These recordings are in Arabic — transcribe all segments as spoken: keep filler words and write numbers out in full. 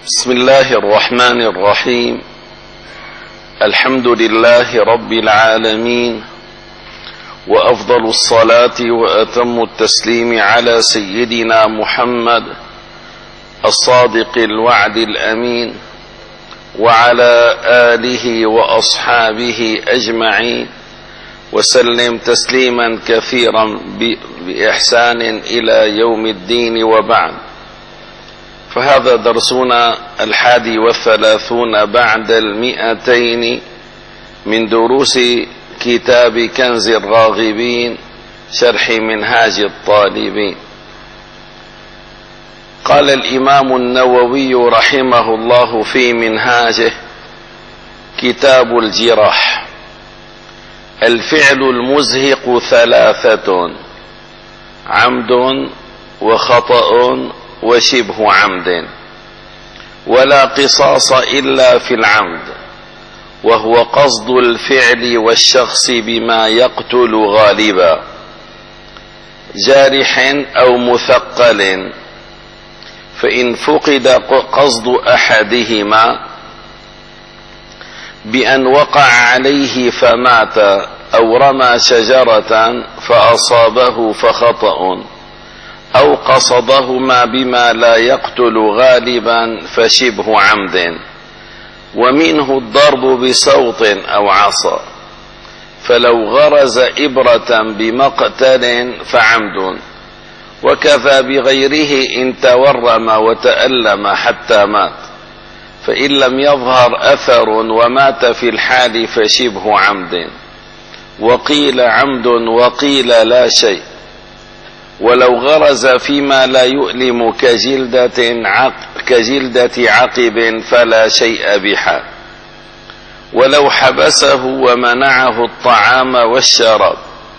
بسم الله الرحمن الرحيم. الحمد لله رب العالمين، وأفضل الصلاة وأتم التسليم على سيدنا محمد الصادق الوعد الأمين، وعلى آله وأصحابه أجمعين، وسلم تسليما كثيرا بإحسان إلى يوم الدين، وبعد. فهذا درسنا الحادي والثلاثون بعد المئتين من دروس كتاب كنز الراغبين شرح منهاج الطالبين. قال الإمام النووي رحمه الله في منهاجه: كتاب الجراح: الفعل المزهق ثلاثة: عمد وخطأ وشبه عمد، ولا قصاص إلا في العمد، وهو قصد الفعل والشخص بما يقتل غالبا، جارح أو مثقل، فإن فقد قصد أحدهما بأن وقع عليه فمات، أو رمى شجرة فأصابه فخطأ، أو قصدهما بما لا يقتل غالبا فشبه عمد، ومنه الضرب بصوت أو عصا، فلو غرز إبرة بمقتل فعمد، وكفى بغيره إن تورم وتألم حتى مات، فإن لم يظهر أثر ومات في الحال فشبه عمد، وقيل عمد وقيل لا شيء، ولو غرز فيما لا يؤلم كجلدة عق كجلدة عقب فلا شيء بحال، ولو حبسه ومنعه الطعام والشراب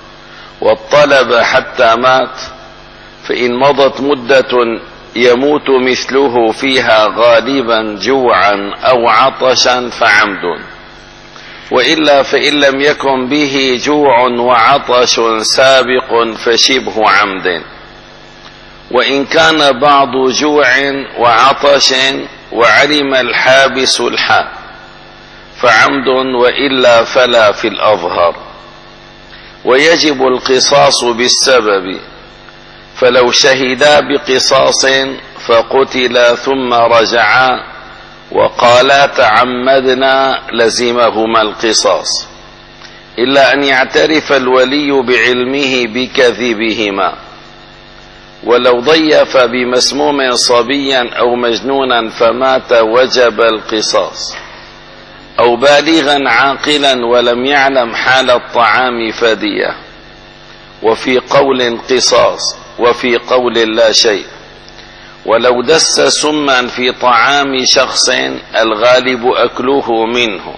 والطلب حتى مات، فإن مضت مدة يموت مثله فيها غالبا جوعا أو عطشا فعمد، وإلا فإن لم يكن به جوع وعطش سابق فشبه عمد، وإن كان بعض جوع وعطش وعلم الحابس الحال فعمد، وإلا فلا في الأظهر. ويجب القصاص بالسبب، فلو شهدا بقصاص فقتلا ثم رجعا وقالا تعمدنا لزمهما القصاص، إلا أن يعترف الولي بعلمه بكذبهما. ولو ضيف بمسموم صبيا أو مجنونا فمات وجب القصاص، أو بالغا عاقلا ولم يعلم حال الطعام فدية، وفي قول قصاص وفي قول لا شيء. ولو دس سما في طعام شخص الغالب أكله منه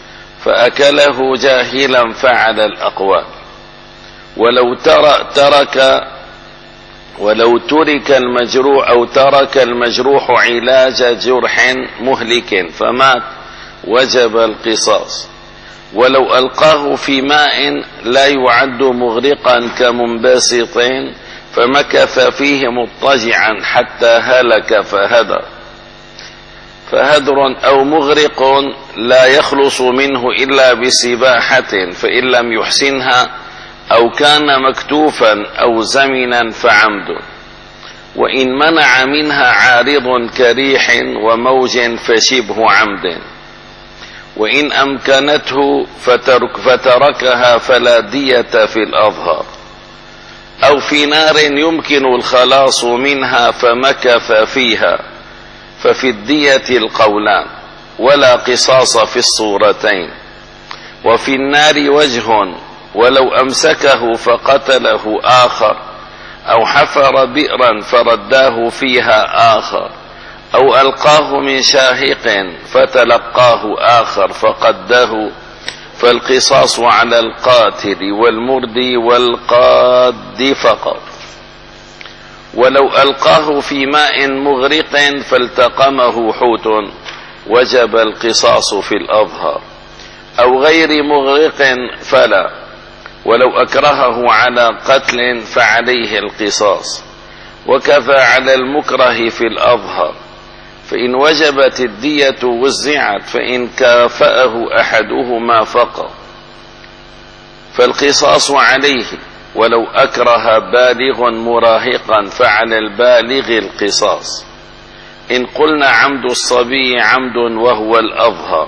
فأكله جاهلا فعل الأقوال. ولو ترك ولو ترك المجروح أو ترك المجروح علاج جرح مهلك فمات وجب القصاص. ولو ألقاه في ماء لا يعد مغرقا كمنبسط فمكث فيه مضطجعا حتى هلك فهدر فهدر أو مغرق لا يخلص منه إلا بسباحة، فإن لم يحسنها أو كان مكتوفا أو زمنا فعمد، وإن منع منها عارض كريح وموج فشبه عمد، وإن أمكنته فترك فتركها فلا دية في الأظهر. أو في نار يمكن الخلاص منها فمكث فيها، ففي الدية القولان، ولا قصاص في الصورتين. وفي النار وجه، ولو أمسكه فقتله آخر، أو حفر بئرا فرداه فيها آخر، أو ألقاه من شاهق فتلقاه آخر فقده، فالقصاص على القاتل والمردي والقاد فقط. ولو ألقاه في ماء مغرق فالتقمه حوت وجب القصاص في الأظهر، أو غير مغرق فلا. ولو أكرهه على قتل فعليه القصاص، وكفى على المكره في الأظهر، فإن وجبت الدية وزعت، فإن كافأه أحدهما فقط فالقصاص عليه، ولو أكره بالغ مراهقا فعلى البالغ القصاص. إن قلنا عمد الصبي عمد وهو الأظهر،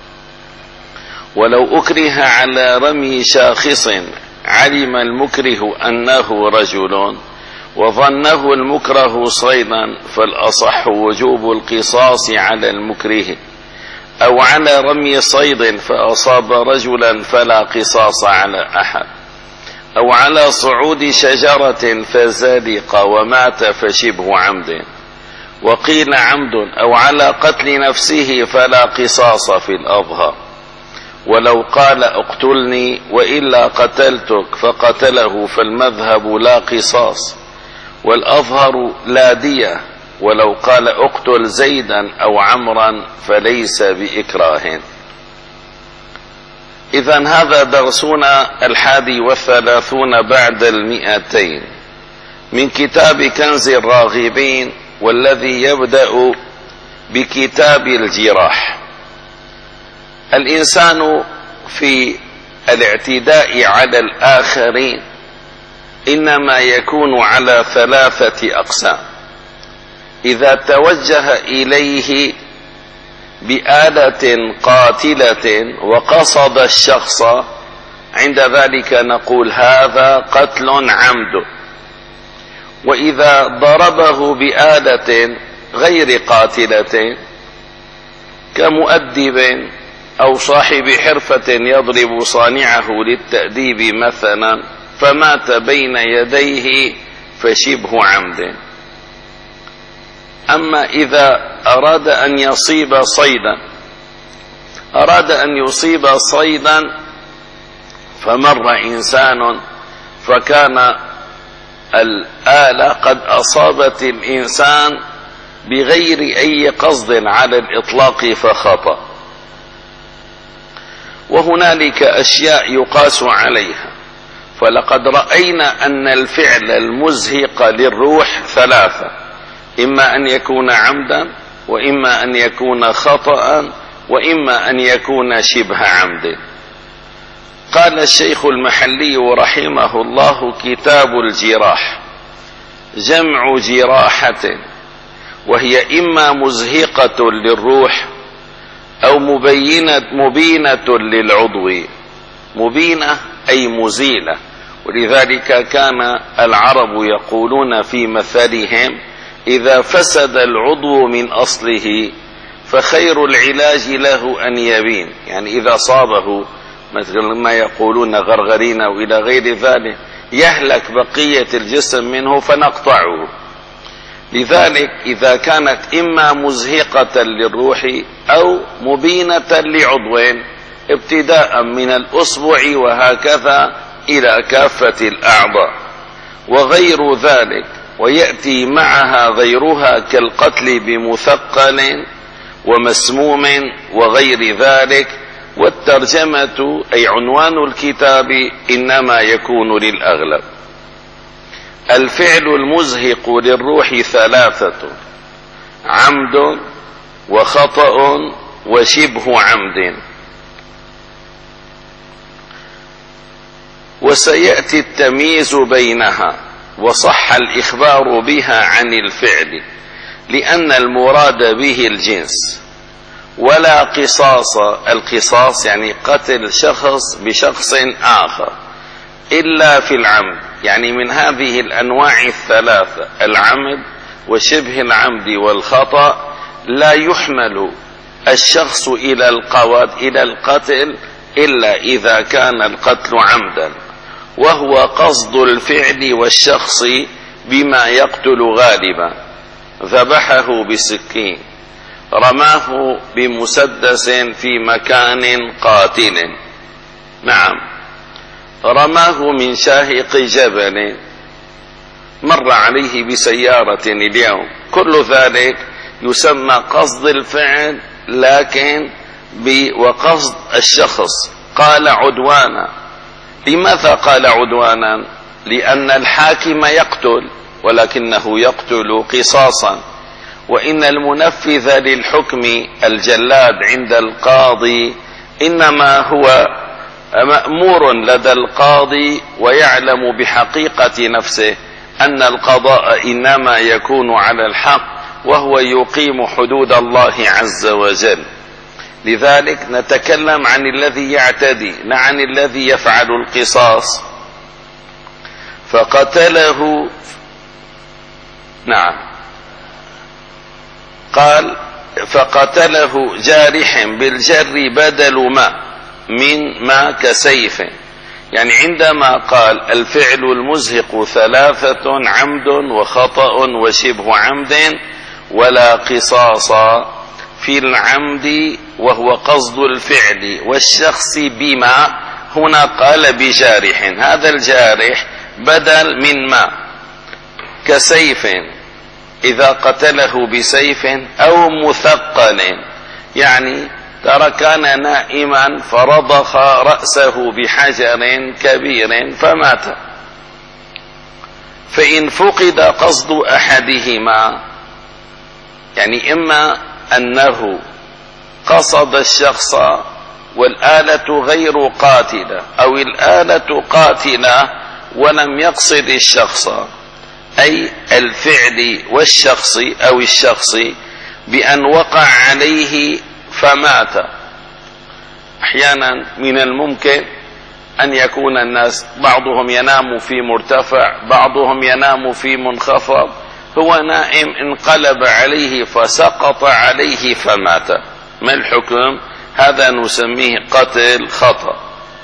ولو أكره على رمي شاخص علم المكره أنه رجل وظنه المكره صيدا فالأصح وجوب القصاص على المكره، أو على رمي صيد فأصاب رجلا فلا قصاص على أحد، أو على صعود شجرة فزلق ومات فشبه عمد. وقيل عمد أو على قتل نفسه فلا قصاص في الأظهر، ولو قال اقتلني وإلا قتلتك فقتله فالمذهب لا قصاص، والأظهر لا دية، ولو قال اقتل زيدا أو عمرا فليس بإكراه. إذن هذا درسنا الحادي والثلاثون بعد المئتين من كتاب كنز الراغبين، والذي يبدأ بكتاب الجراح. الإنسان في الاعتداء على الآخرين إنما يكون على ثلاثة أقسام: إذا توجه إليه بآلة قاتلة وقصد الشخص، عند ذلك نقول هذا قتل عمد. وإذا ضربه بآلة غير قاتلة كمؤدب أو صاحب حرفة يضرب صانعه للتأديب مثلا فمات بين يديه فشبه عمد. أما إذا أراد أن يصيب صيدا أراد أن يصيب صيدا فمر إنسان فكان الآلة قد أصابت الإنسان بغير أي قصد على الإطلاق فخطأ، وهنالك أشياء يقاس عليها. فلقد رأينا أن الفعل المزهق للروح ثلاثة: إما أن يكون عمدا، وإما أن يكون خطأ، وإما أن يكون شبه عمد. قال الشيخ المحلي رحمه الله: كتاب الجراح جمع جراحة، وهي إما مزهقة للروح أو مبينة, مبينة للعضو. مبينة أي مزيلة، ولذلك كان العرب يقولون في مثلهم: إذا فسد العضو من أصله فخير العلاج له أن يبين. يعني إذا صابه مثل ما يقولون غرغرين وإلى غير ذلك يهلك بقية الجسم منه فنقطعه. لذلك إذا كانت إما مزهقة للروح أو مبينة لعضو ابتداء من الأصبع وهكذا إلى كافة الأعضاء وغير ذلك، ويأتي معها غيرها كالقتل بمثقل ومسموم وغير ذلك. والترجمة أي عنوان الكتاب إنما يكون للأغلب. الفعل المزهق للروح ثلاثة: عمد وخطأ وشبه عمد. وسيأتي التمييز بينها، وصح الإخبار بها عن الفعل لأن المراد به الجنس، ولا قصاص. القصاص يعني قتل شخص بشخص آخر إلا في العمد، يعني من هذه الأنواع الثلاثة: العمد وشبه العمد والخطأ، لا يحمل الشخص إلى القواد إلى القتل إلا إذا كان القتل عمدا، وهو قصد الفعل والشخص بما يقتل غالبا: ذبحه بسكين، رماه بمسدس في مكان قاتل، نعم، رماه من شاهق جبل، مر عليه بسيارة اليوم. كل ذلك يسمى قصد الفعل لكن وقصد الشخص. قال عدوانا. لماذا قال عدوانا؟ لأن الحاكم يقتل ولكنه يقتل قصاصا، وإن المنفذ للحكم الجلاد عند القاضي إنما هو مأمور لدى القاضي ويعلم بحقيقة نفسه أن القضاء إنما يكون على الحق وهو يقيم حدود الله عز وجل. لذلك نتكلم عن الذي يعتدي لا عن الذي يفعل القصاص. فقتله، نعم، قال فقتله جارح بالجر بدل ما من ما كسيف. يعني عندما قال الفعل المزهق ثلاثة: عمد وخطأ وشبه عمد ولا قصاص في العمد وهو قصد الفعل والشخص بما، هنا قال بجارح، هذا الجارح بدل من ما كسيف إذا قتله بسيف أو مثقل، يعني ترى كان نائما فرضخ رأسه بحجر كبير فمات. فإن فقد قصد أحدهما، يعني إما أنه قصد الشخص والآلة غير قاتلة، أو الآلة قاتلة ولم يقصد الشخص، أي الفعل والشخص أو الشخص بأن وقع عليه فمات. أحيانا من الممكن أن يكون الناس بعضهم ينام في مرتفع، بعضهم ينام في منخفض، هو نائم انقلب عليه فسقط عليه فمات. ما الحكم؟ هذا نسميه قتل خطأ.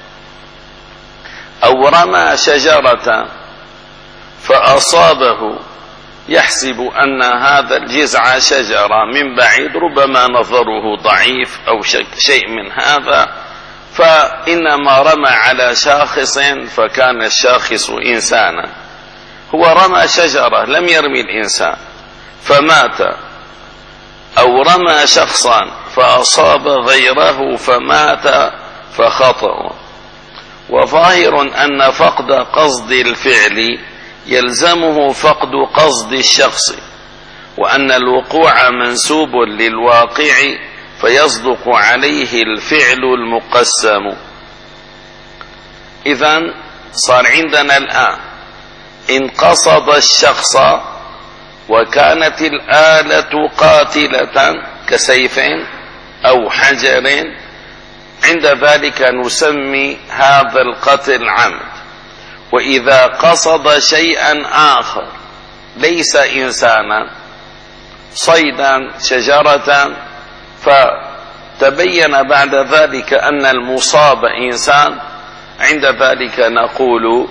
أو رمى شجرة فأصابه، يحسب أن هذا الجذع شجرة من بعيد، ربما نظره ضعيف أو شيء من هذا، فإنما رمى على شاخص فكان الشاخص إنسانا، هو رمى شجرة لم يرمي الإنسان فمات. أو رمى شخصا فأصاب غيره فمات فخطأ. وظاهر أن فقد قصد الفعل يلزمه فقد قصد الشخص، وأن الوقوع منسوب للواقع فيصدق عليه الفعل المقسم. إذن صار عندنا الآن إن قصد الشخص وكانت الآلة قاتلة كسيف أو حجر، عند ذلك نسمي هذا القتل عمد. وإذا قصد شيئا آخر ليس إنسانا، صيدا، شجرة، فتبين بعد ذلك أن المصاب إنسان، عند ذلك نقول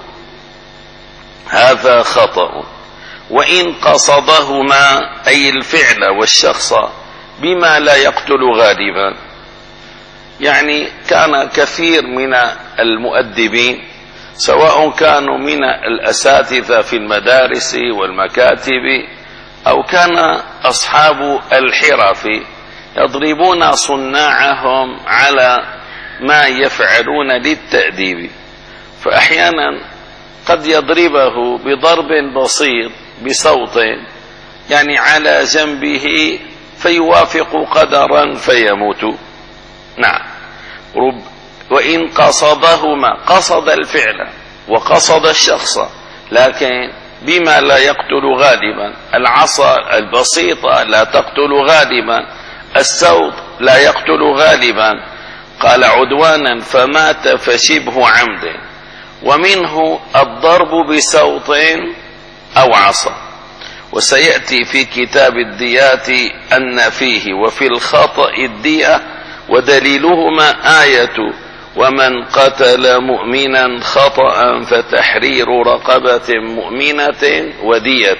هذا خطأ. وإن قصدهما أي الفعل والشخص بما لا يقتل غالبا، يعني كان كثير من المؤدبين سواء كانوا من الأساتذة في المدارس والمكاتب أو كان أصحاب الحرف يضربون صناعهم على ما يفعلون للتأديب، فأحيانا قد يضربه بضرب بسيط بصوت يعني على جنبه فيوافق قدرا فيموت. نعم. رب وإن قصدهما، قصد الفعل وقصد الشخص، لكن بما لا يقتل غالبا، العصا البسيطة لا تقتل غالبا، السوط لا يقتل غالبا، قال عدوانا فمات فشبه عمد. ومنه الضرب بسوط أو عصا. وسيأتي في كتاب الديات أن فيه وفي الخطأ الدية، ودليلهما آية ومن قتل مؤمنا خطأ فتحرير رقبة مؤمنة ودية.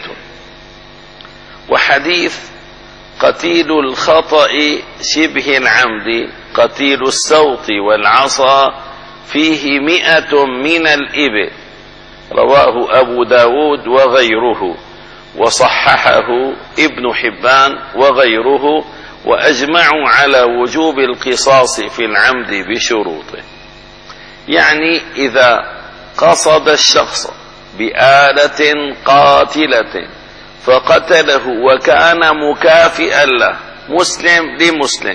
وحديث قتيل الخطأ شبه العمد قتيل السوط والعصا فيه مئة من الإبل، رواه أبو داود وغيره، وصححه ابن حبان وغيره، وأجمعوا على وجوب القصاص في العمد بشروطه. يعني إذا قصد الشخص بآلة قاتلة فقتله وكان مكافئا له، مسلم لمسلم،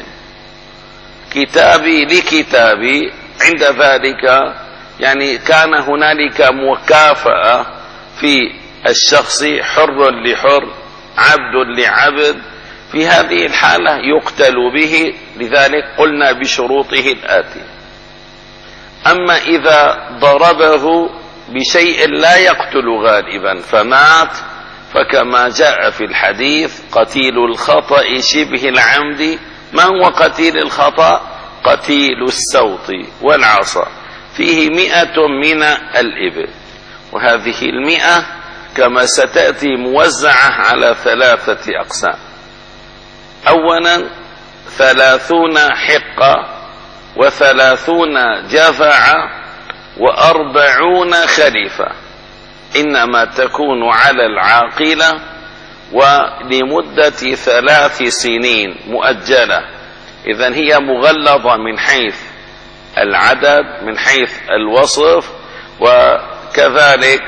كتابي لكتابي، عند ذلك يعني كان هنالك مكافأة في الشخص، حر لحر، عبد لعبد، في هذه الحالة يقتل به. لذلك قلنا بشروطه الآتي: أما إذا ضربه بشيء لا يقتل غالبا فمات، فكما جاء في الحديث: قتيل الخطأ شبه العمد. ما هو قتيل الخطأ؟ قتيل السوط والعصا، فيه مئة من الإبل، وهذه المئة كما ستأتي موزعة على ثلاثة أقسام. أولا ثلاثون حقة، وثلاثون جذعة، وأربعون خليفة، إنما تكون على العاقلة ولمدة ثلاث سنين مؤجلة. إذن هي مغلظة من حيث العدد، من حيث الوصف، وكذلك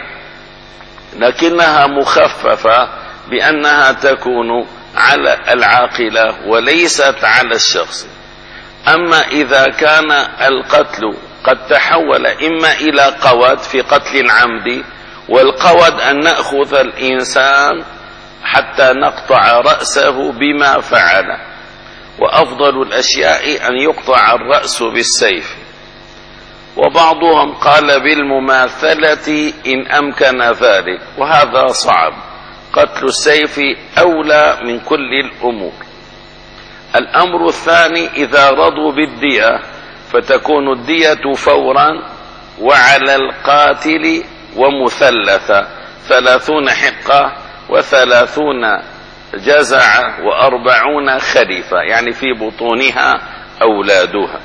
لكنها مخففة بأنها تكون على العاقلة وليست على الشخص. أما إذا كان القتل قد تحول إما إلى قود في قتل العمد، والقود أن نأخذ الإنسان حتى نقطع رأسه بما فعل، وأفضل الأشياء أن يقطع الرأس بالسيف، وبعضهم قال بالمماثلة إن أمكن ذلك، وهذا صعب. قتل السيف أولى من كل الأمور. الأمر الثاني: إذا رضوا بالدية فتكون الدية فورا، وعلى القاتل ومثلثة، ثلاثون حقة وثلاثون جزعة وأربعون خليفة، يعني في بطونها أولادها.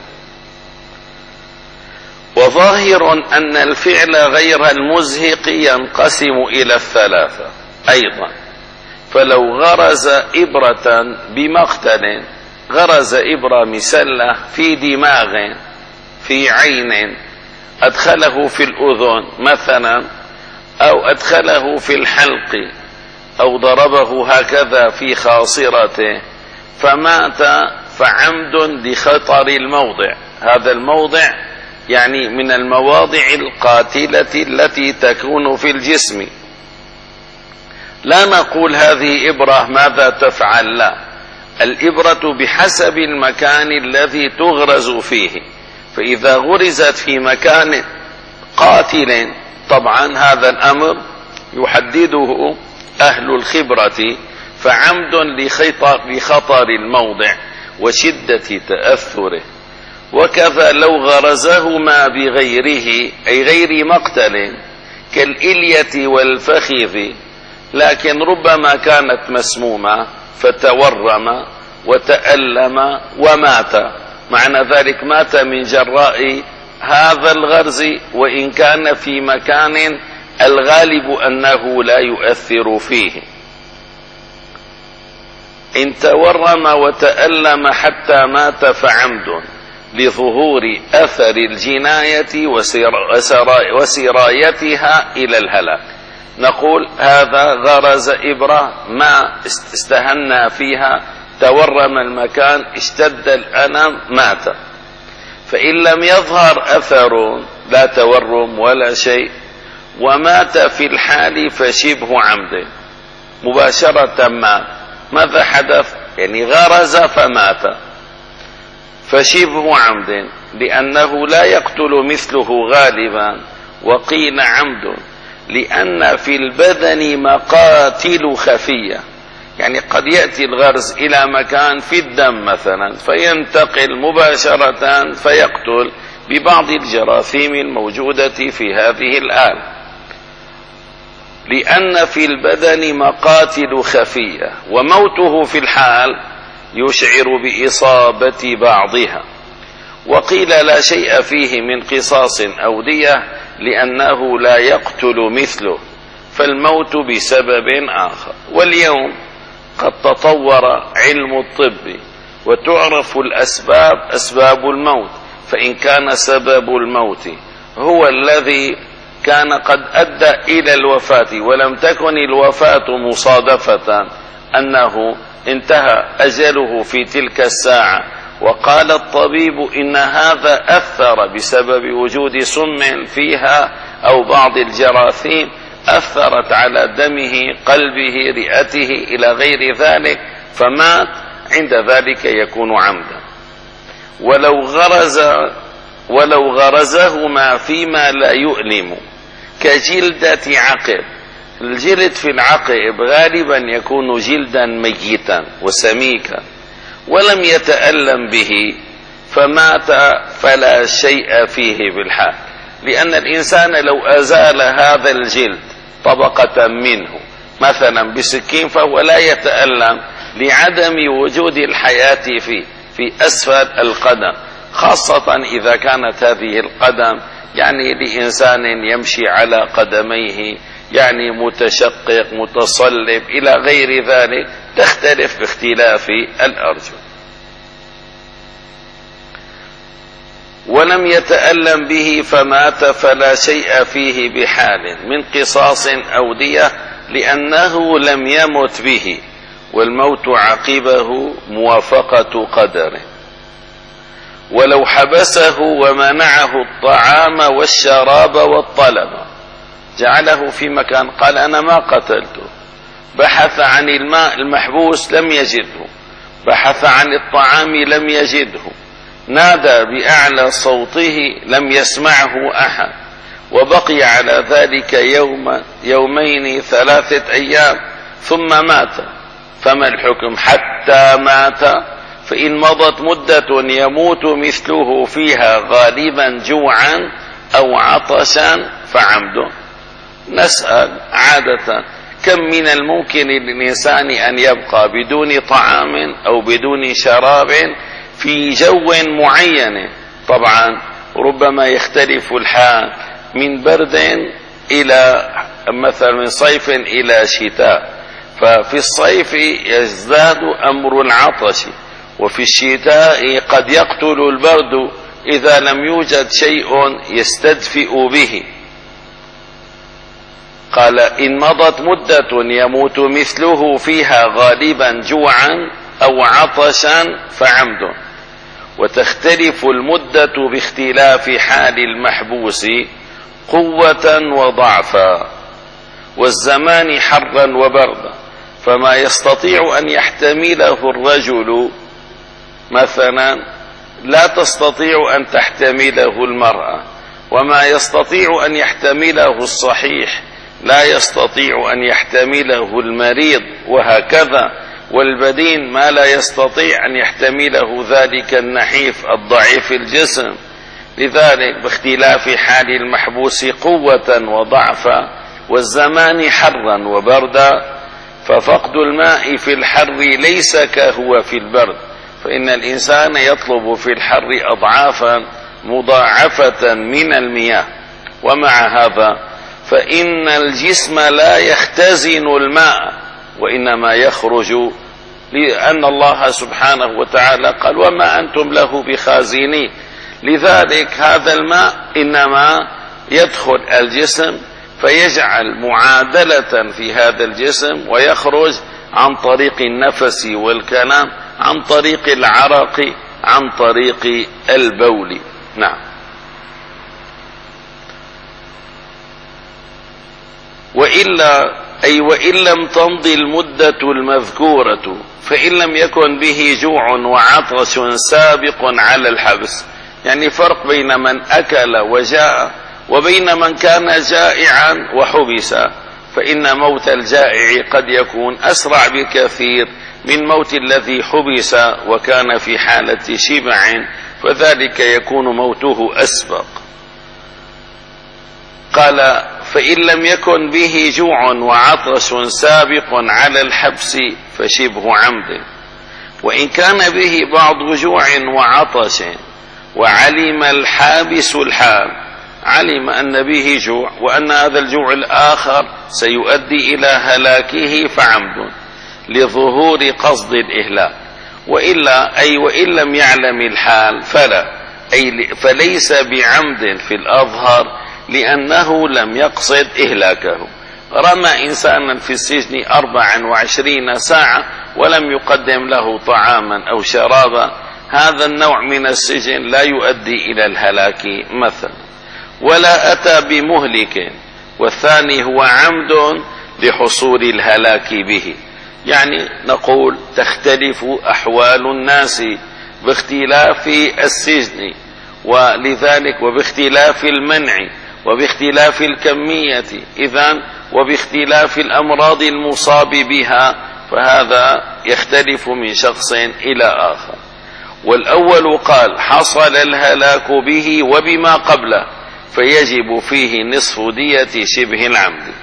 وظاهر أن الفعل غير المزهق ينقسم إلى الثلاثة أيضا. فلو غرز إبرة بمقتل، غرز إبرة مسلة في دماغ، في عين، أدخله في الأذن مثلا، أو أدخله في الحلق، أو ضربه هكذا في خاصرته فمات، فعمد لخطر الموضع. هذا الموضع يعني من المواضع القاتلة التي تكون في الجسم. لا نقول هذه إبرة ماذا تفعل، لا، الإبرة بحسب المكان الذي تغرز فيه. فإذا غرزت في مكان قاتل، طبعا هذا الأمر يحدده أهل الخبرة، فعمد لخطر الموضع وشدة تأثره. وكذا لو غرزهما بغيره، أي غير مقتل، كالإلية والفخذ، لكن ربما كانت مسمومة فتورم وتألم ومات، معنى ذلك مات من جراء هذا الغرز، وإن كان في مكان الغالب أنه لا يؤثر فيه. إن تورم وتألم حتى مات فعمد لظهور أثر الجناية وسرايتها إلى الهلاك. نقول هذا غرز إبرة ما استهنا فيها، تورم المكان، اشتد الألم، مات. فإن لم يظهر أثر، لا تورم ولا شيء، ومات في الحال فشبه عمد، مباشرة مات. ماذا حدث؟ يعني غرز فمات، فشبه عمد، لأنه لا يقتل مثله غالبا. وقيل عمد لأن في البدن مقاتل خفية، يعني قد يأتي الغرز إلى مكان في الدم مثلا، فينتقل مباشرة فيقتل ببعض الجراثيم الموجودة في هذه الآلة. لأن في البدن مقاتل خفية، وموته في الحال يشعر بإصابة بعضها. وقيل لا شيء فيه من قصاص أو دية، لأنه لا يقتل مثله، فالموت بسبب آخر. واليوم قد تطور علم الطب، وتعرف الأسباب، أسباب الموت. فإن كان سبب الموت هو الذي كان قد أدى إلى الوفاة ولم تكن الوفاة مصادفة أنه انتهى أجله في تلك الساعة، وقال الطبيب إن هذا أثر بسبب وجود سم فيها أو بعض الجراثيم أثرت على دمه، قلبه، رئته إلى غير ذلك، فمات، عند ذلك يكون عمدا. ولو غرز ولو غرزهما فيما لا يؤلم كجلدة عقب، الجلد في العقب غالبا يكون جلدا ميتا وسميكا ولم يتألم به فمات فلا شيء فيه بالحال، لأن الإنسان لو أزال هذا الجلد طبقة منه مثلا بسكين فهو لا يتألم لعدم وجود الحياة فيه في أسفل القدم، خاصة إذا كانت هذه القدم يعني لإنسان يمشي على قدميه، يعني متشقق متصلب إلى غير ذلك، تختلف باختلاف الأرجل. ولم يتألم به فمات فلا شيء فيه بحال من قصاص أو دية، لأنه لم يمت به، والموت عقبه موافقة قدره. ولو حبسه ومنعه الطعام والشراب والطلب، جعله في مكان قال أنا ما قتلته، بحث عن الماء المحبوس لم يجده، بحث عن الطعام لم يجده، نادى بأعلى صوته لم يسمعه أحد، وبقي على ذلك يوم يومين ثلاثة أيام ثم مات، فما الحكم حتى مات؟ فإن مضت مدة يموت مثله فيها غالبا جوعا أو عطشا فعمده. نسأل عادة كم من الممكن للإنسان أن يبقى بدون طعام أو بدون شراب في جو معين؟ طبعا ربما يختلف الحال من برد إلى مثلا من صيف إلى شتاء، ففي الصيف يزداد أمر العطش، وفي الشتاء قد يقتل البرد إذا لم يوجد شيء يستدفئ به. قال إن مضت مدة يموت مثله فيها غالبا جوعا أو عطشا فعمد. وتختلف المدة باختلاف حال المحبوس قوة وضعفا، والزمان حرا وبردا، فما يستطيع أن يحتمله الرجل مثلا لا تستطيع أن تحتمله المرأة، وما يستطيع أن يحتمله الصحيح لا يستطيع أن يحتمله المريض، وهكذا. والبدين ما لا يستطيع أن يحتمله ذلك النحيف الضعيف الجسم. لذلك باختلاف حال المحبوس قوة وضعفا، والزمان حرا وبردا، ففقد الماء في الحر ليس كهو في البرد، فإن الإنسان يطلب في الحر أضعافا مضاعفة من المياه. ومع هذا فإن الجسم لا يختزن الماء، وإنما يخرج، لأن الله سبحانه وتعالى قال وما أنتم له بخازنين. لذلك هذا الماء إنما يدخل الجسم فيجعل معادلة في هذا الجسم، ويخرج عن طريق النفس والكلام، عن طريق العرق، عن طريق البول. نعم. وإلا أي وإن لم تمضي المدة المذكورة، فإن لم يكن به جوع وعطش سابق على الحبس، يعني فرق بين من أكل وجاء وبين من كان جائعا وحبس، فإن موت الجائع قد يكون أسرع بكثير من موت الذي حبس وكان في حالة شبع، فذلك يكون موته أسبق. قال فإن لم يكن به جوع وعطش سابق على الحبس فشبه عمد. وإن كان به بعض جوع وعطش وعلم الحابس الحال، علم أن به جوع وأن هذا الجوع الآخر سيؤدي إلى هلاكه فعمد لظهور قصد الإهلاك. وإلا أي وإن لم يعلم الحال فلا، أي فليس بعمد في الأظهر، لأنه لم يقصد إهلاكه. رمى إنسانا في السجن أربعا وعشرين ساعة ولم يقدم له طعاما أو شرابا، هذا النوع من السجن لا يؤدي إلى الهلاك مثلا. ولا أتى بمهلك، والثاني هو عمد لحصول الهلاك به. يعني نقول تختلف أحوال الناس باختلاف السجن، ولذلك وباختلاف المنع وباختلاف الكمية إذن وباختلاف الأمراض المصاب بها، فهذا يختلف من شخص إلى آخر. والأول قال حصل الهلاك به وبما قبله فيجب فيه نصف دية شبه العمد.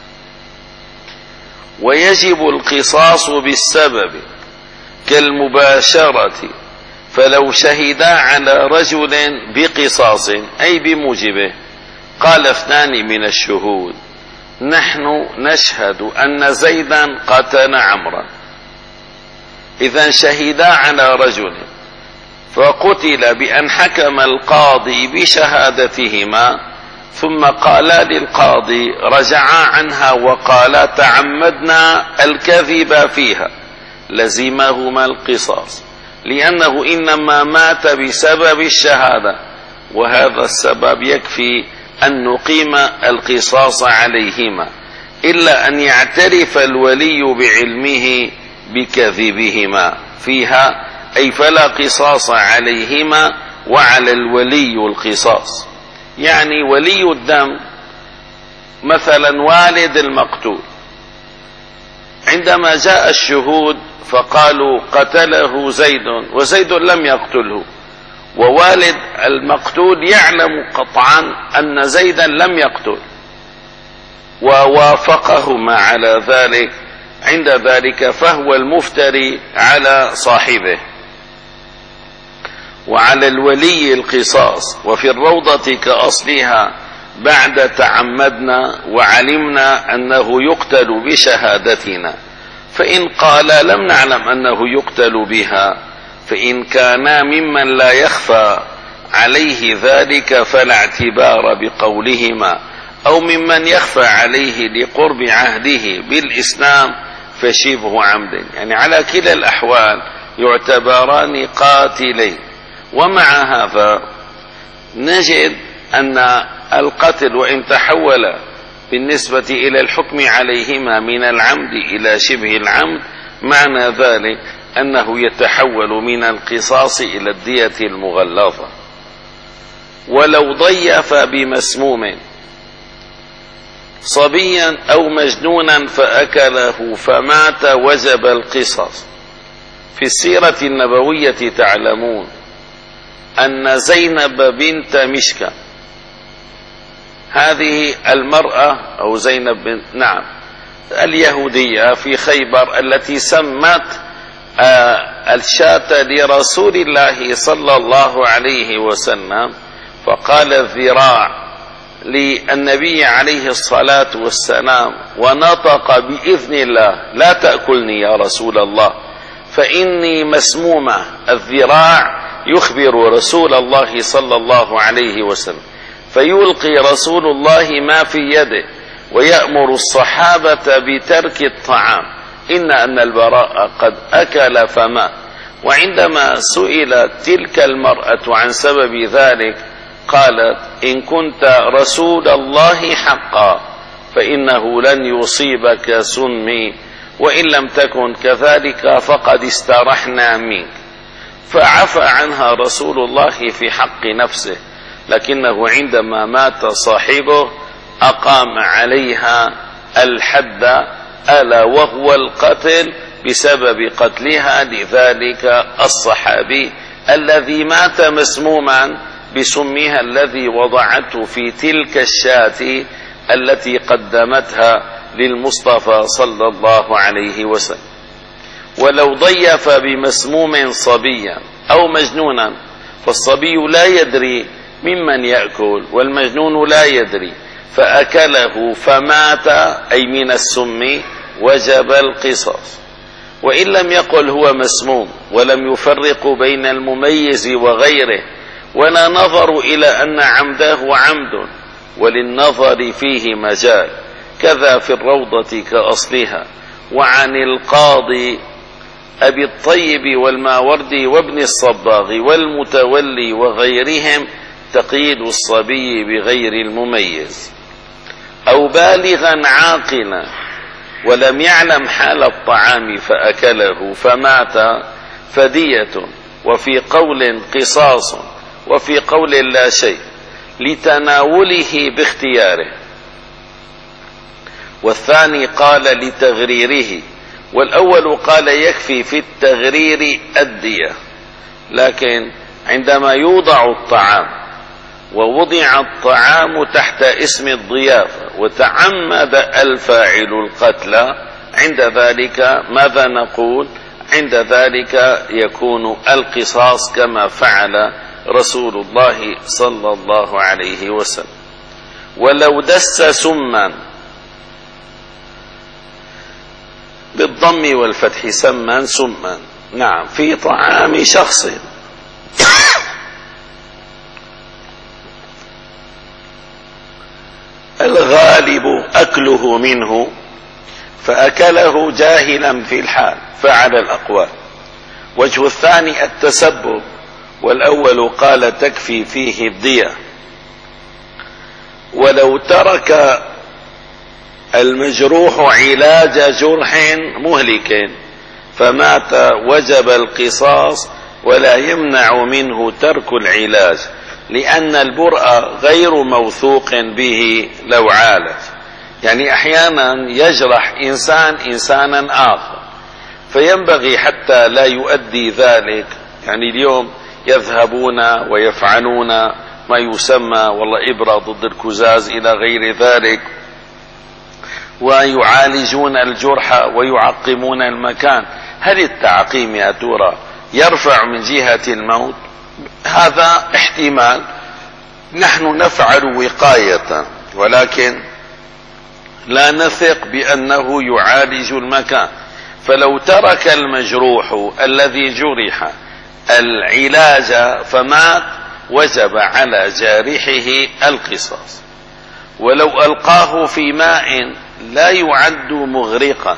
ويجب القصاص بالسبب كالمباشرة، فلو شهدا على رجل بقصاص أي بموجبه قال اثنان من الشهود نحن نشهد أن زيدا قتل عمرا، إذا شهدا على رجل فقتل بأن حكم القاضي بشهادتهما، ثم قالا للقاضي رجعا عنها وقالا تعمدنا الكذب فيها، لزمهما القصاص، لأنه إنما مات بسبب الشهادة، وهذا السبب يكفي أن نقيم القصاص عليهما، إلا أن يعترف الولي بعلمه بكذبهما فيها، أي فلا قصاص عليهما وعلى الولي القصاص. يعني ولي الدم مثلا والد المقتول، عندما جاء الشهود فقالوا قتله زيد وزيد لم يقتله، ووالد المقتول يعلم قطعا أن زيدا لم يقتل ووافقهما على ذلك، عند ذلك فهو المفتري على صاحبه وعلى الولي القصاص. وفي الروضة كأصلها بعد تعمدنا وعلمنا أنه يقتل بشهادتنا، فإن قال لم نعلم أنه يقتل بها، فإن كان ممن لا يخفى عليه ذلك فلا اعتبار بقولهما، أو ممن يخفى عليه لقرب عهده بالإسلام فشبه عمد، يعني على كلا الأحوال يعتبران قاتلين. ومع هذا نجد أن القتل وإن تحول بالنسبة إلى الحكم عليهما من العمد إلى شبه العمد، معنى ذلك أنه يتحول من القصاص إلى الدية المغلظة. ولو ضيف بمسموم صبيا أو مجنونا فأكله فمات وجب القصاص. في السيرة النبوية تعلمون أن زينب بنت مشكة، هذه المرأة أو زينب بنت نعم اليهودية في خيبر التي سمت آه الشاة لرسول الله صلى الله عليه وسلم، فقال الذراع للنبي عليه الصلاة والسلام ونطق بإذن الله لا تأكلني يا رسول الله فإني مسمومة. الذراع يخبر رسول الله صلى الله عليه وسلم، فيلقي رسول الله ما في يده ويأمر الصحابة بترك الطعام، إن أن البراء قد أكل فمات. وعندما سئلت تلك المرأة عن سبب ذلك قالت إن كنت رسول الله حقا فإنه لن يصيبك سمي، وإن لم تكن كذلك فقد استرحنا منك. فعفى عنها رسول الله في حق نفسه، لكنه عندما مات صاحبه أقام عليها الحد، ألا وهو القتل بسبب قتلها لذلك الصحابي الذي مات مسموما بسمها الذي وضعته في تلك الشاة التي قدمتها للمصطفى صلى الله عليه وسلم. ولو ضيف بمسموم صبيا أو مجنونا، فالصبي لا يدري ممن يأكل والمجنون لا يدري، فأكله فمات أي من السم وجب القصاص. وإن لم يقل هو مسموم ولم يفرق بين المميز وغيره، ولا نظر إلى أن عمده عمد وللنظر فيه مجال، كذا في الروضة كأصلها. وعن القاضي أبي الطيب والماوردي وابن الصباغ والمتولي وغيرهم تقييد الصبي بغير المميز. أو بالغا عاقلا ولم يعلم حال الطعام فأكله فمات فدية، وفي قول قصاص، وفي قول لا شيء لتناوله باختياره. والثاني قال لتغريره، والأول قال يكفي في التغرير الدية. لكن عندما يوضع الطعام ووضع الطعام تحت اسم الضيافة وتعمد الفاعل القتل، عند ذلك ماذا نقول؟ عند ذلك يكون القصاص كما فعل رسول الله صلى الله عليه وسلم. ولو دس سما بالضم والفتح سما سما، نعم، في طعام شخص الغالب أكله منه فأكله جاهلا في الحال فعلى الأقوال. وجه الثاني التسبب، والأول قال تكفي فيه الدية. ولو ترك المجروح علاج جرح مهلك فمات وجب القصاص ولا يمنع منه ترك العلاج، لأن البرء غير موثوق به لو عالج. يعني أحيانا يجرح إنسان إنسانا آخر، فينبغي حتى لا يؤدي ذلك. يعني اليوم يذهبون ويفعلون ما يسمى والله إبرة ضد الكزاز إلى غير ذلك، ويعالجون الجرح ويعقمون المكان. هل التعقيم يا ترى يرفع من جهة الموت؟ هذا احتمال، نحن نفعل وقاية، ولكن لا نثق بأنه يعالج المكان. فلو ترك المجروح الذي جرح العلاج فمات وجب على جارحه القصاص. ولو ألقاه في ماء لا يعد مغرقا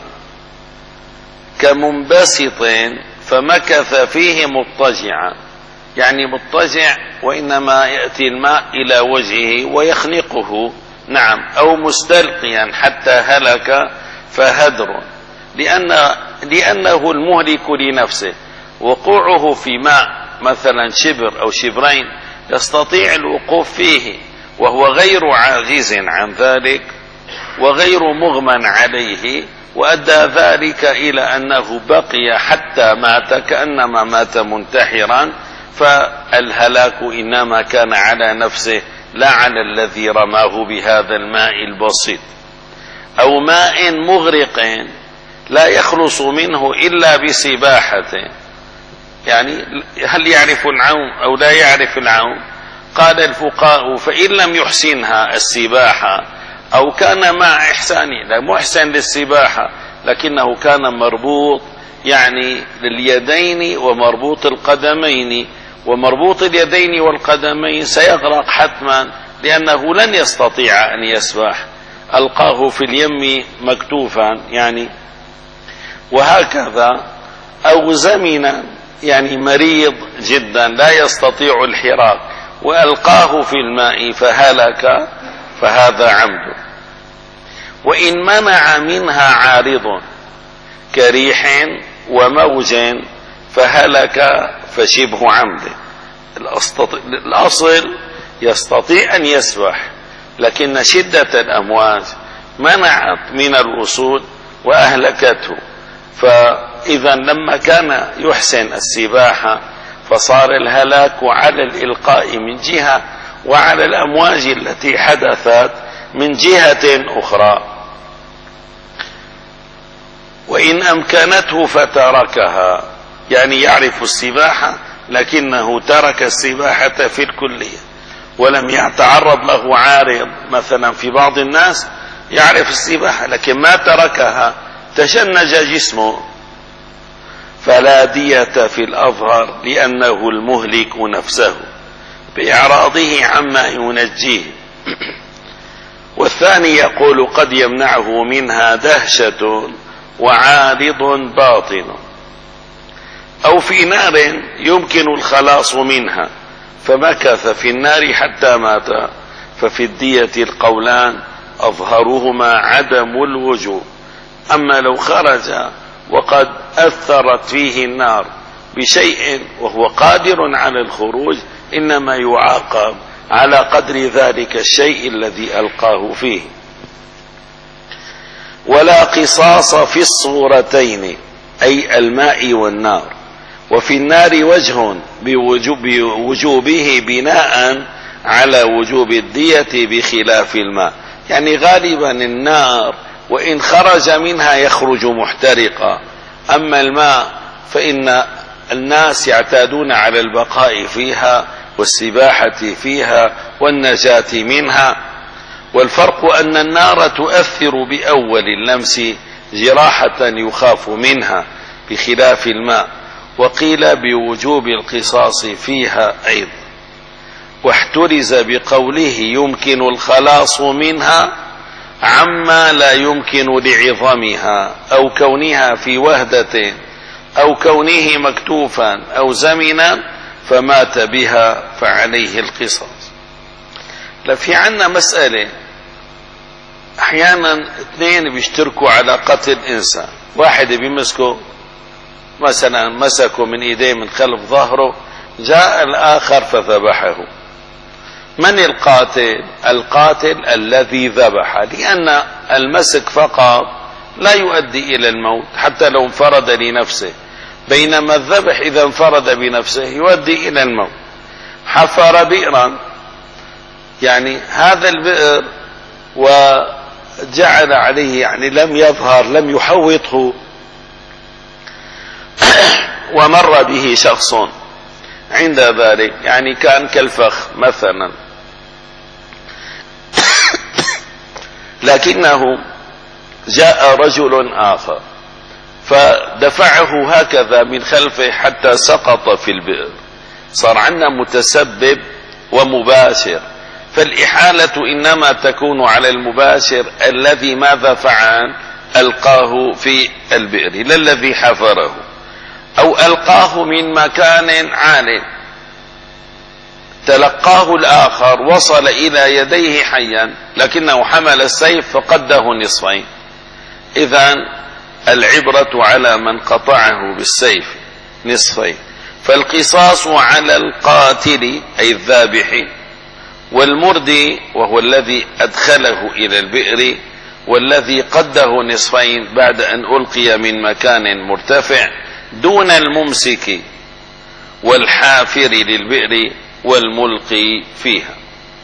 كمنبسط فمكث فيه مضطجعا، يعني مضطجع وإنما يأتي الماء إلى وجهه ويخنقه، نعم، أو مستلقيا حتى هلك فهدر، لأن لأنه المهلك لنفسه. وقوعه في ماء مثلا شبر أو شبرين يستطيع الوقوف فيه وهو غير عاجز عن ذلك وغير مغمى عليه، وأدى ذلك إلى أنه بقي حتى مات كأنما مات منتحرا، فالهلاك إنما كان على نفسه لا على الذي رماه بهذا الماء البسيط. أو ماء مغرق لا يخلص منه إلا بسباحته، يعني هل يعرف العوم أو لا يعرف العوم؟ قال الفقهاء فإن لم يحسنها السباحة أو كان مع إحسانه، لا محسن للسباحة لكنه كان مربوط يعني لليدين ومربوط القدمين، ومربوط اليدين والقدمين سيغرق حتما لأنه لن يستطيع أن يسبح، ألقاه في اليم مكتوفا يعني. وهكذا أو زمنا يعني مريض جدا لا يستطيع الحراك وألقاه في الماء فهلك فهذا عمد. وإن منع منها عارض كريح وموج فهلك فشبه عمد. الأصل يستطيع أن يسبح، لكن شدة الأمواج منعت من الوصول وأهلكته، فإذا لما كان يحسن السباحة فصار الهلاك على الإلقاء من جهة وعلى الأمواج التي حدثت من جهة أخرى. وإن أمكنته فتركها، يعني يعرف السباحة لكنه ترك السباحة في الكلية ولم يتعرض له عارض. مثلا في بعض الناس يعرف السباحة لكن ما تركها تشنج جسمه، فلا دية في الأظهر لأنه المهلك نفسه بإعراضه عما ينجيه. والثاني يقول قد يمنعه منها دهشة وعارض باطن، أو في نار يمكن الخلاص منها فمكث في النار حتى مات، ففي الدية القولان أظهرهما عدم الوجوب. أما لو خرج وقد أثرت فيه النار بشيء وهو قادر على الخروج إنما يعاقب على قدر ذلك الشيء الذي ألقاه فيه. ولا قصاص في الصورتين أي الماء والنار. وفي النار وجه بوجوبه بناء على وجوب الدية بخلاف الماء، يعني غالبا النار وإن خرج منها يخرج محترقا، أما الماء فإن الناس يعتادون على البقاء فيها والسباحة فيها والنجاة منها. والفرق أن النار تؤثر بأول اللمس جراحة يخاف منها بخلاف الماء، وقيل بوجوب القصاص فيها أيضا. واحترز بقوله يمكن الخلاص منها عما لا يمكن لعظمها أو كونها في وهدة أو كونه مكتوفا أو زمنا فمات بها فعليه القصاص. لفي عنا مسألة، أحيانا اثنين بيشتركوا على قتل إنسان، واحد بيمسكه مثلا مسكه من إيديه من خلف ظهره، جاء الآخر فذبحه. من القاتل؟ القاتل الذي ذبح، لأن المسك فقط لا يؤدي إلى الموت حتى لو انفرد لنفسه، بينما الذبح إذا انفرد بنفسه يؤدي إلى الموت. حفر بئرا، يعني هذا البئر وجعل عليه، يعني لم يظهر لم يحوطه، ومر به شخص عند ذلك، يعني كان كالفخ مثلا، لكنه جاء رجل آخر فدفعه هكذا من خلفه حتى سقط في البئر، صار عندنا متسبب ومباشر. فالإحالة إنما تكون على المباشر الذي ماذا فعل؟ ألقاه في البئر، لا الذي حفره، أو ألقاه من مكان عال تلقاه الآخر وصل إلى يديه حيا لكنه حمل السيف فقده نصفين. إذن العبرة على من قطعه بالسيف نصفين. فالقصاص على القاتل أي الذابح، والمردي وهو الذي أدخله إلى البئر، والذي قده نصفين بعد أن ألقي من مكان مرتفع، دون الممسك والحافر للبئر والملقي فيها.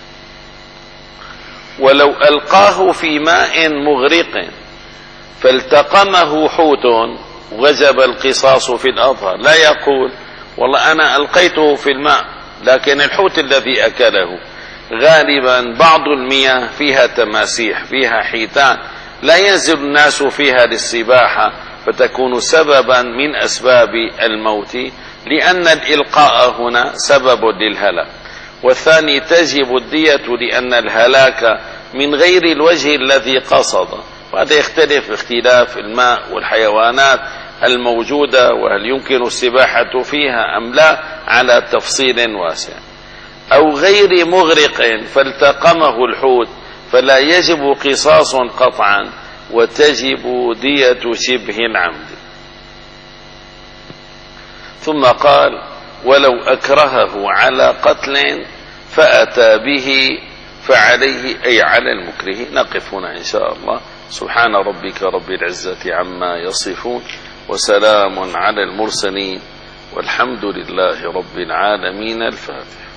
ولو ألقاه في ماء مغرق فالتقمه حوت وجب القصاص في الأظهر، لا يقول والله أنا ألقيته في الماء لكن الحوت الذي أكله. غالبا بعض المياه فيها تماسيح، فيها حيتان، لا ينزل الناس فيها للسباحة فتكون سببا من أسباب الموت، لأن الإلقاء هنا سبب للهلاك. والثاني تجب الدية لأن الهلاك من غير الوجه الذي قصد، وهذا يختلف اختلاف الماء والحيوانات الموجودة وهل يمكن السباحة فيها أم لا على تفصيل واسع. أو غير مغرق فالتقمه الحوت فلا يجب قصاص قطعا، وتجب دية شبه العمد. ثم قال ولو أكرهه على قتل فأتى به فعليه أي على المكره. نقف هنا إن شاء الله. سبحان ربك رب العزة عما يصفون، وسلام على المرسلين، والحمد لله رب العالمين. الفاتحة.